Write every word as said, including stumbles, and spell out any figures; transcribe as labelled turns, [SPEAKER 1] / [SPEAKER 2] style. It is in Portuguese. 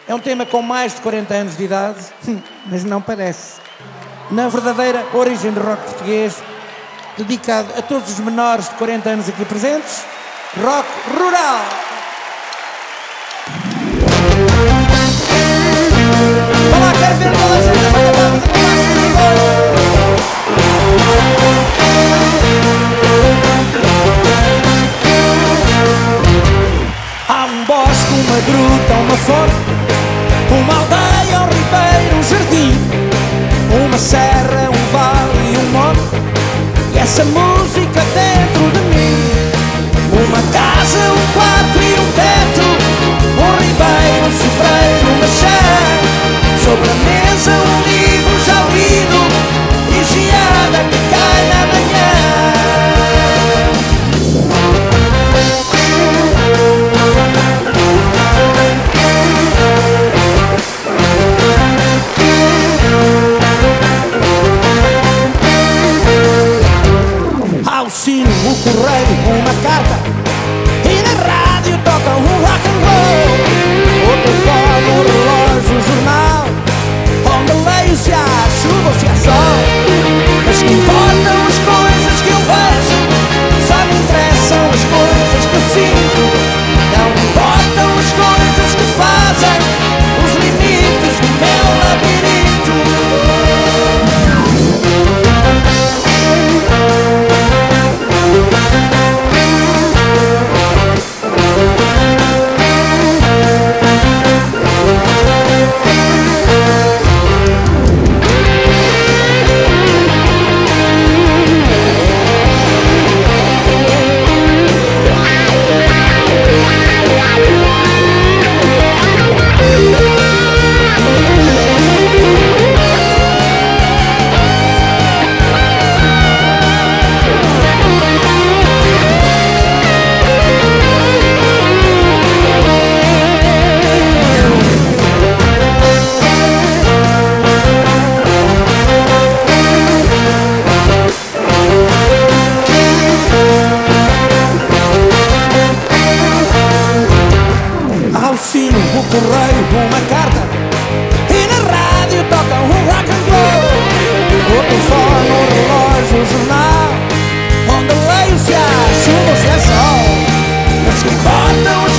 [SPEAKER 1] É um tema com mais de quarenta anos de idade, mas não parece. Na verdadeira origem do rock português, dedicado a todos os menores de quarenta anos aqui presentes, rock rural. Vá lá, quero ver toda a gente a bater palmas aqui mais. Há um bosque, uma gruta, uma fonte, uma aldeia, um ribeiro, um jardim, uma serra, um vale e um monte, e essa música dentro de mim. Uma casa, um quarto e um teto, um ribeiro, um sobreiro, uma chá, sobre a mesa um livro já lido e geada que cai na manhã. Há o sino, o correio, uma carta, e na rádio toca um rock and roll. O telefone, o relógio, o jornal, onde leio se há chuva ou se há sol. Mas que importam as coisas que eu vejo, só me interessam as coisas que eu sinto. Não importam as coisas que fazem os limites do meu labirinto. O correio, uma carta, e na rádio toca um rock and roll. O telefone, o relógio, o jornal, onde leio se há chuva ou se há sol. Mas que importam